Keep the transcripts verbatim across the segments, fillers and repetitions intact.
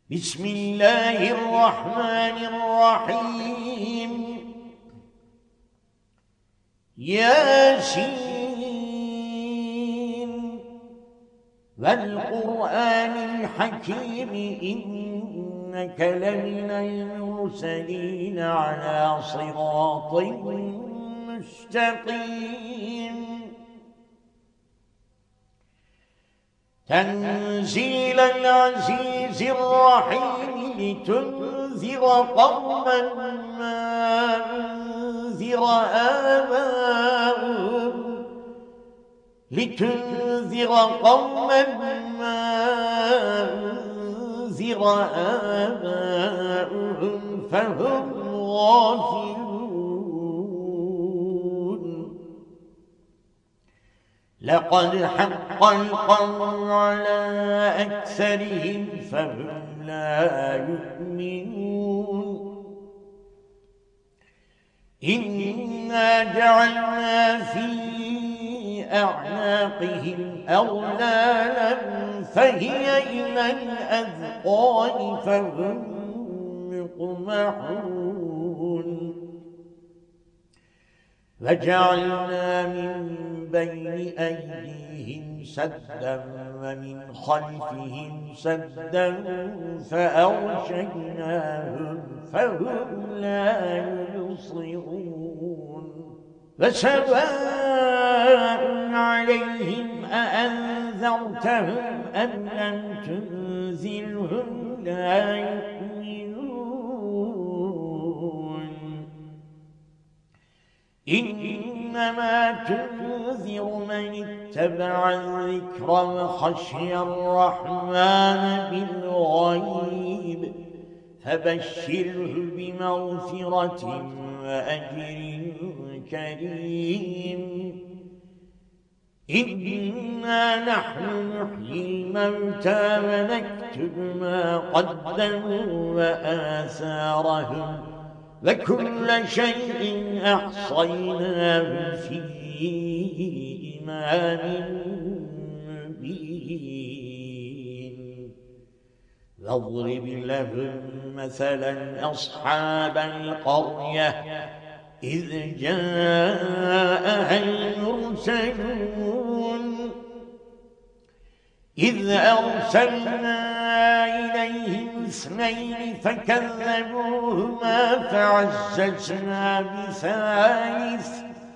بسم الله الرحمن الرحيم ياسين والقرآن الحكيم إنك لمن المرسلين على صراط مستقيم تنزيل العزيز الرحيم لتنذر قوما ما أنذر آباؤهم لتنذر قوما ما أنذر آباؤهم فهم غافلون لقد حق القول على أكثرهم فهم لا يؤمنون إنا جعلنا في أعناقهم أغلالا فهي إلى الأذقان فهم مقمحون وجعلنا من بين أيديهم سدا ومن خلفهم سدا فأغشيناهم فهم لا يبصرون فسواء عليهم أأنذرتهم أم لم تنذرهم لا يؤمنون إنما تنذر من اتبع الذكر وخشي الرحمن بالغيب فبشره بمغفرة وأجر كريم إنا نحن نحيي الموتى ونكتب ما قدموا وآثارهم وكل شيء أحصيناه في إمام مبين واضرب لهم مثلا أصحاب القرية إذ جاءها المرسلون إذ أرسلنا إليهم اثنين فكذبوهما فعززنا بثالث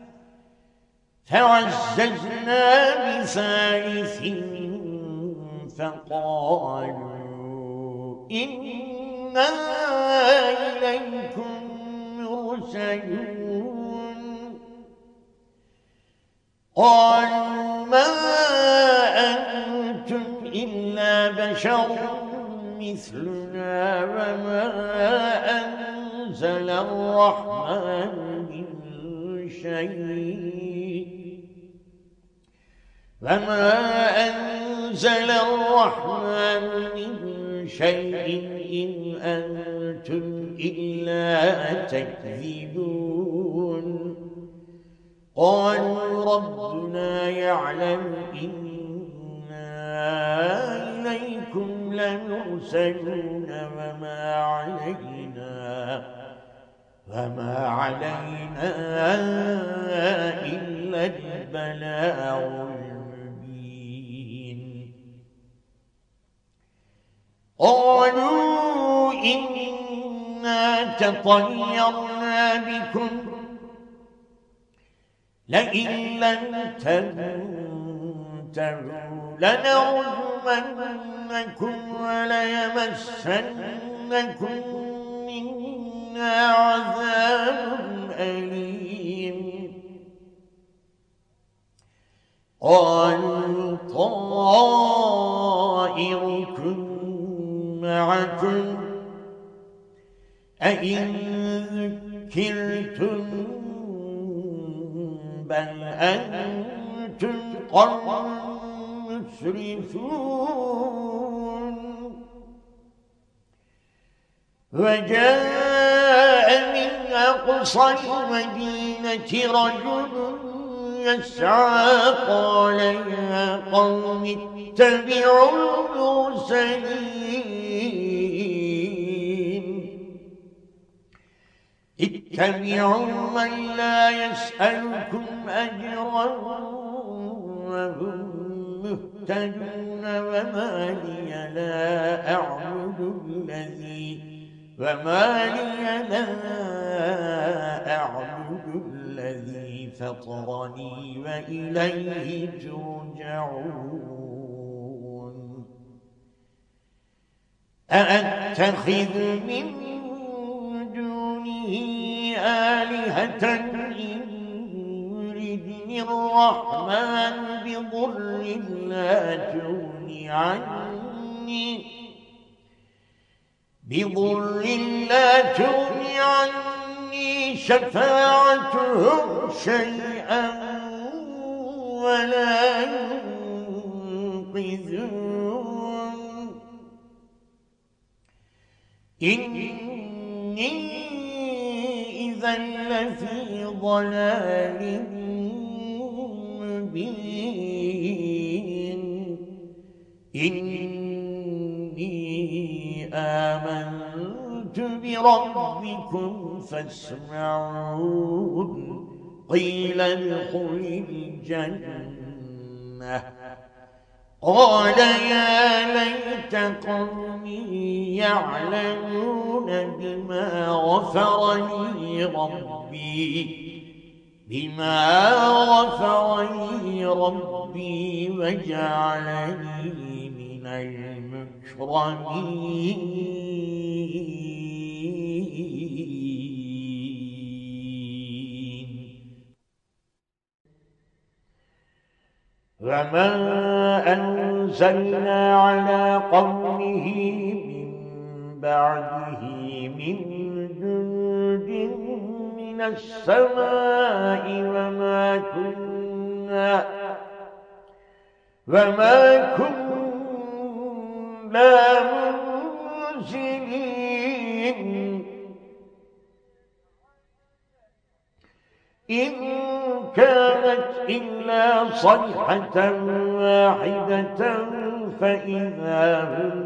فعززنا بثالث فقالوا إنا إليكم مرسلون قالوا ما أنتم إلا بشر مثلنا وما أنزل الرحمن من شيء وما أنزل الرحمن من شيء إن أنتم إلا تكذبون قالوا ربنا يعلم إنا إليكم لمرسلون وما علينا وما علينا إلا البلاغ المبين قالوا إنا تطيرنا بكم لئن لم تنتهوا لنرجمنكم وليمسنكم منا عذاب أليم قالوا طائركم معكم أئن ذكرتم بل أنتم قوم مسرفون وجاء من أقصى المدينة رجل يسعى قال يا قوم اتبعوا المرسلين اتبعوا من لا يسألكم أجرا وهم مهتدون وما لي لا أعبد الذي وما لي لا أعبد الذي فطرني وإليه ترجعون أأتخذ من دونه آلهة إن يردني الرحمن بضر لا تغن عني بضر لا تغن عني شفاعتهم شيئا ولا ينقذون إني إذا لفي ضلال مبين إني آمنت بربكم فاسمعون قيل ادخل الجنة قال يا ليت قومي يعلمون بما غفر لي ربي بما غفر لي ربي وجعلني من المكرمين وما أنزلنا على قومه من بعده من جند من السماء وما كنا وما كنا منزلين إن كانت إلا صيحة واحدة فإذا هم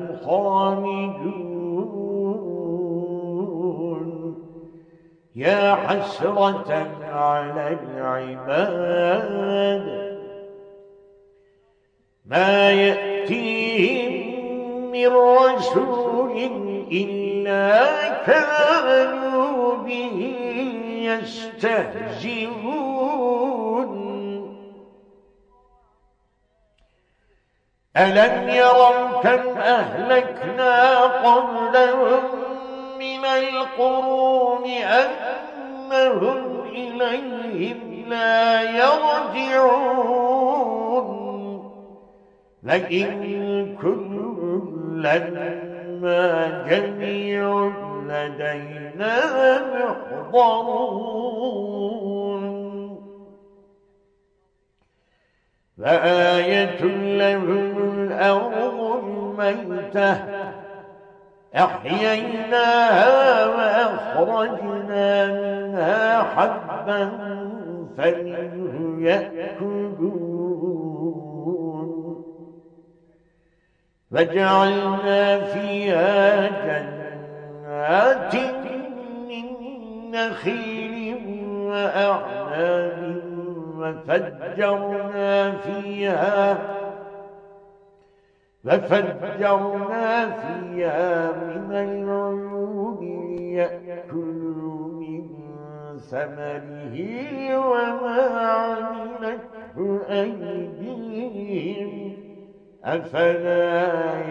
خامدون يا حسرة على العباد ما يأتيهم من رسول إلا كانوا به يستهزئون ألم يروا كم أهلكنا قبلهم من القرون أنهم إليهم لا يرجعون لئن كل لما جميع لدينا محضرون فآية لهم الأرض الميتة أحييناها وأخرجنا منها حبا فمنه يأكلون وجعلنا فيها جنات من نخيل وأعناب وفجرنا فيها وفجرنا فيها من العيون ليأكلوا من ثمره وما عملته أيديهم أفلا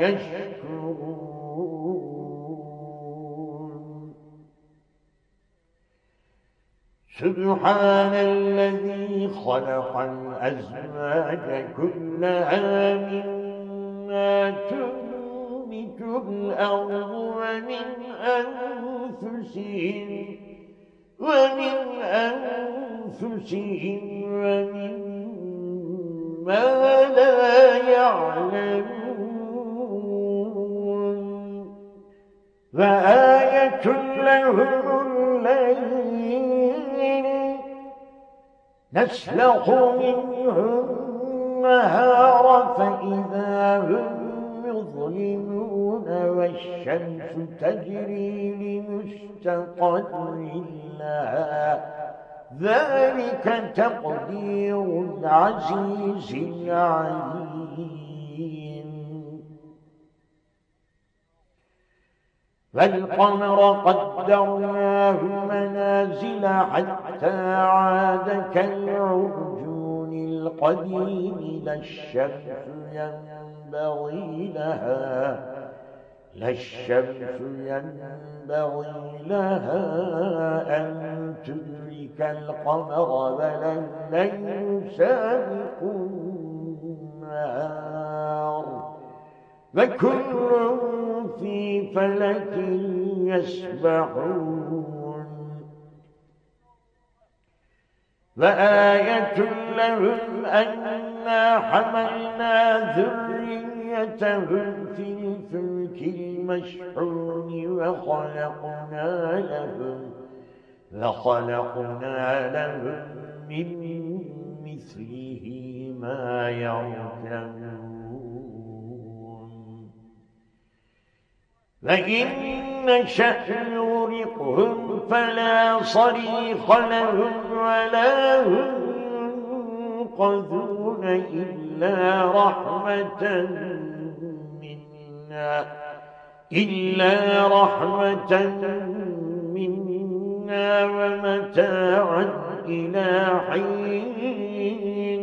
يشكرون سبحان الذي خلق الأزواج كلها مما تنبت الأرض ومن أنفسهم ومن أنفسهم ومما لا يعلمون وآية لهم الليل نسلخ منه النهار فإذا هم مظلمون والشمس تجري لمستقر لها ذلك تقدير العزيز العليم فالقمر قدرناه منازل حتى عاد كالعرجون القديم لا الشمس ينبغي لها لا الشمس ينبغي لها أن تدرك القمر بل الليل سابق النهار فكل في فلك يسبحون فآية لهم أنا حملنا ذريتهم في الفلك المشحون وخلقنا لهم وخلقنا لهم من مثله ما يركبون فإن نشأ نغرقهم فلا صريخ لهم ولا هم ينقذون إلا رحمة منا إلا رحمة منا ومتاعا إلى حين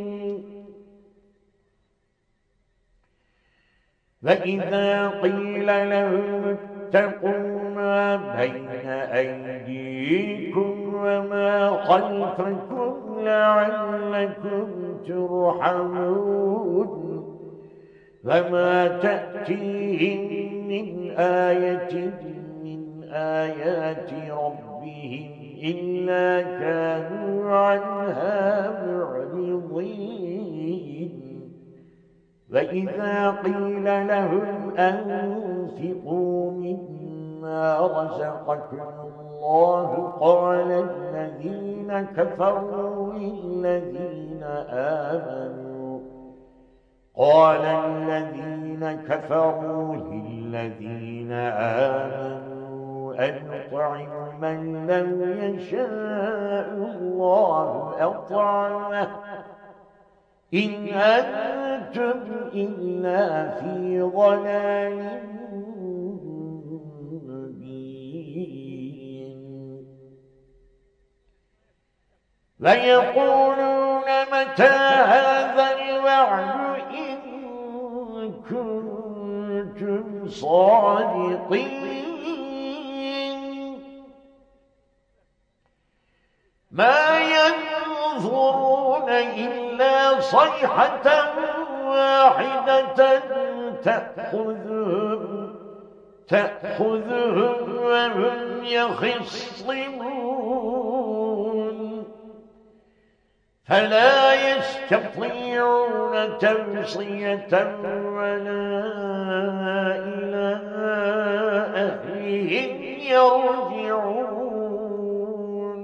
فإذا قيل لهم اتقوا ما بين أيديكم وما خلفكم لعلكم ترحمون فما تأتيهم من آية من آيات ربهم إلا كانوا عنها معرضين وإذا قيل لهم أنفقوا مما رزقكم الله قال الذين كفروا للذين آمنوا قال الذين كفروا للذين آمنوا أنطعم من لم يشاء الله أطعمه إن أنتم إلا في ضلال مبين ويقولون متى هذا الوعد إن كنتم صادقين ما ينظرون إلا صيحة واحدة تأخذهم تأخذهم وهم يخصمون فلا يستطيعون توصية ولا إلى أهلهم يرجعون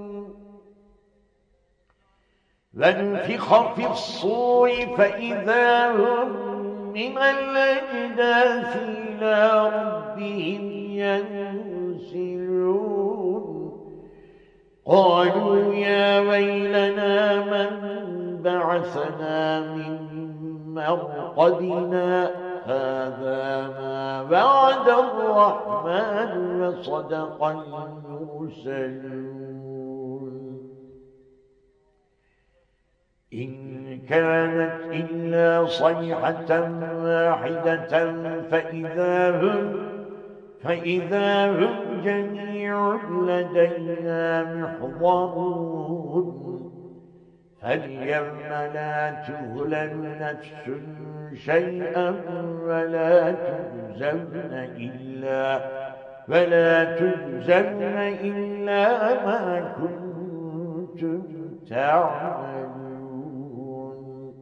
ونفخ في الصور فإذا هم من الأجداث إلى ربهم ينسلون قالوا يا ويلنا من بعثنا من مرقدنا هذا ما وعد الرحمن وصدق المرسلون إن كانت إلا صيحة واحدة فإذا هم فإذا هم جميع لدينا محضرون فاليوم لا تظلم نفس شيئا ولا تجزون إلا ولا تجزون إلا ما كنتم تعملون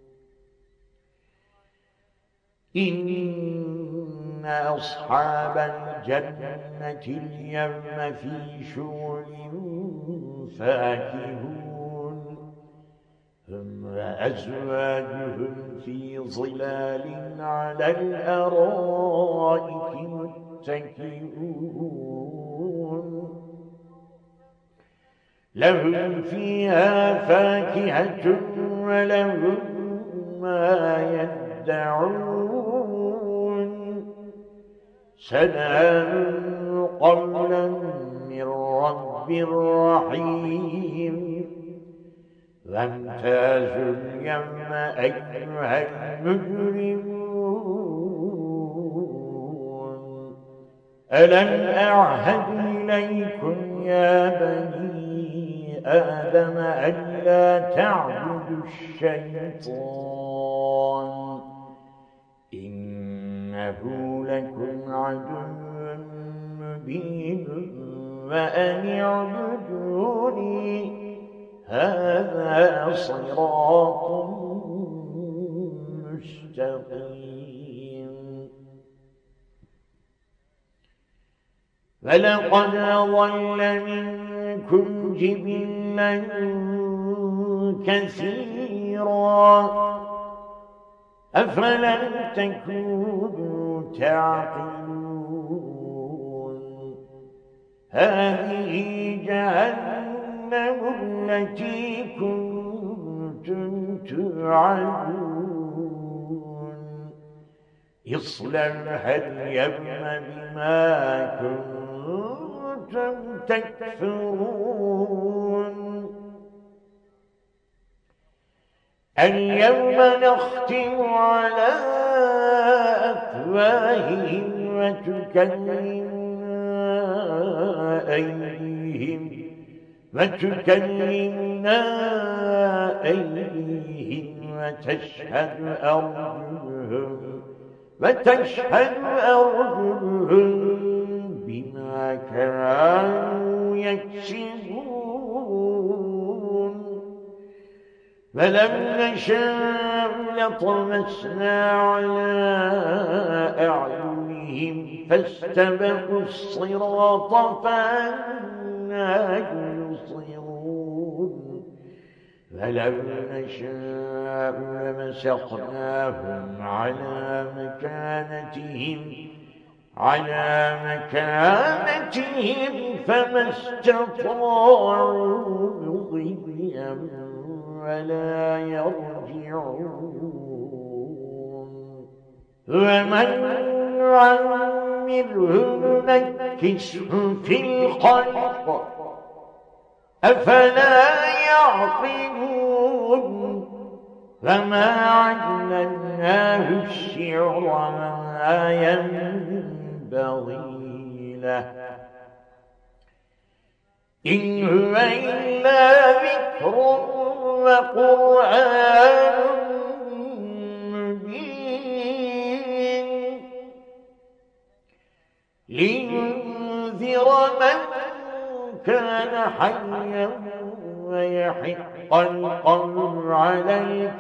إن أصحاب الجنة اليوم في شغل فاكهون ثم أزواجهم في ظلال على الأرائك متكئون لهم فيها فاكهة ولهم ما يدعون سلام قولا من رب رحيم وامتازوا اليوم أيها المجرمون ألم أعهد إليكم يا بني آدم ألا تعبدوا الشيطان إنه لكم عدو مبين وأن اعبدوني هذا صراط مستقيم ولقد أضل منكم جبلا كثيرا أفلم تكونوا تعقلون هذه جهنم التي كنتم توعدون اصلوها اليوم بما كنتم تكفرون اليوم نختم على أفواههم وتكلمنا أيديهم وتكلمنا أيديهم وتشهد أرجلهم وتشهد أرجلهم بما كانوا يكسبون فلم نشاء لطمسنا على أعينهم فاستبقوا الصراط فأنى يبصرون فلو نشاء لمسخناهم على مكانتهم على مكانتهم فما استطاعوا مضيا ولا يرجعون ومن نعمره ننكسه في الخلق أفلا يعقلون فما علمناه الشعر وما ينبغي له إن هو إلا ذكر وقرآن مبين لينذر من كان حيا ويحق القول على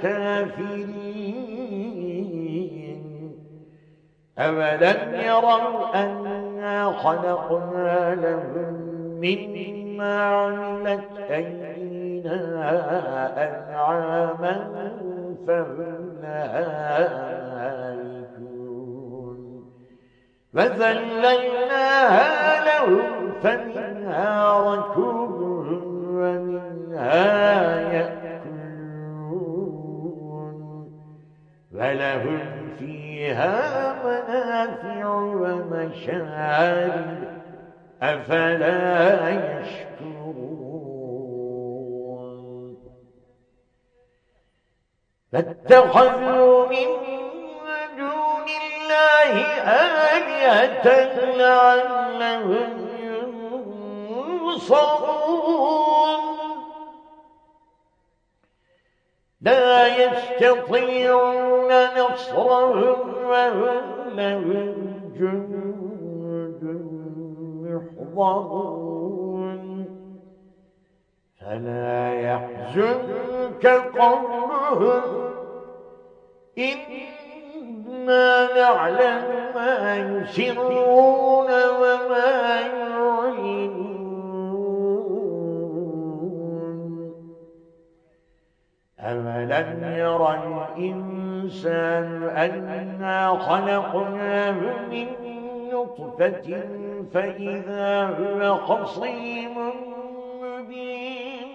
الكافرين أولم يروا أنا خلقنا لهم مما عملت أيدينا أنعاما فهم لها مالكون فذللناها لهم فمنها ركوبهم ومنها يأكلون ولهم فيها منافع ومشارب أفلا يشكرون فاتخذوا من دون الله آلهة لعلهم ينصرون لا يستطيعون نصرهم وهم لهم جند محضرون فلا يحزنك قولهم إنا نعلم ما يسرون وما يعلنون أم ألم ير الإنسان أنا خلقناه من نطفة فإذا هو خصيم مبين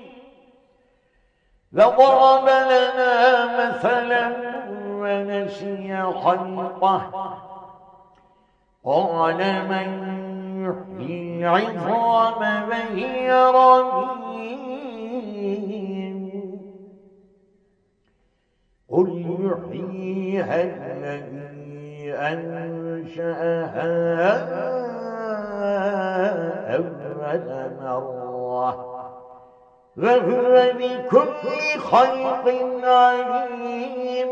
وضرب لنا مثلا ونسي خلقه قال من يحيي العظام وهي رميم قل يحييها الذي أنشأها أول مرة وهو بكل خلق عليم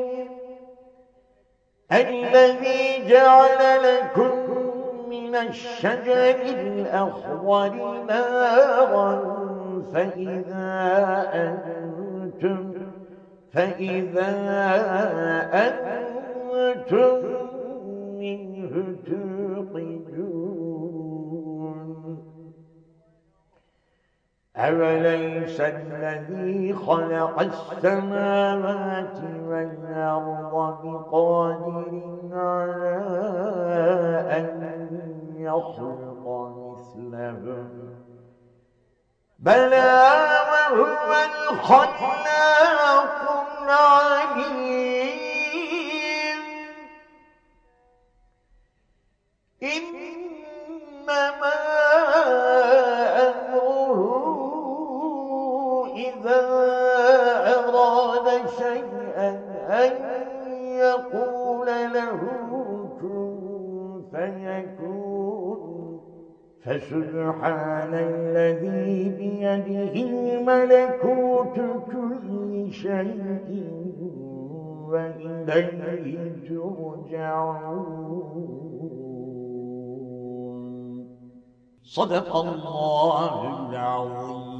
الذي جعل لكم من الشجر الأخضر نارا فإذا أنتم فإذا أنتم منه توقدون أوليس الذي خلق السماوات والأرض بقادر على أن يخلق مثلهم بلى وهو الخلاق العليم إنما أمره إذا أراد شيئا أن يقول له كن فيكون فسبحان الذي بيده ملكوت كل شيء وإليه ترجعون. صدق الله العظيم.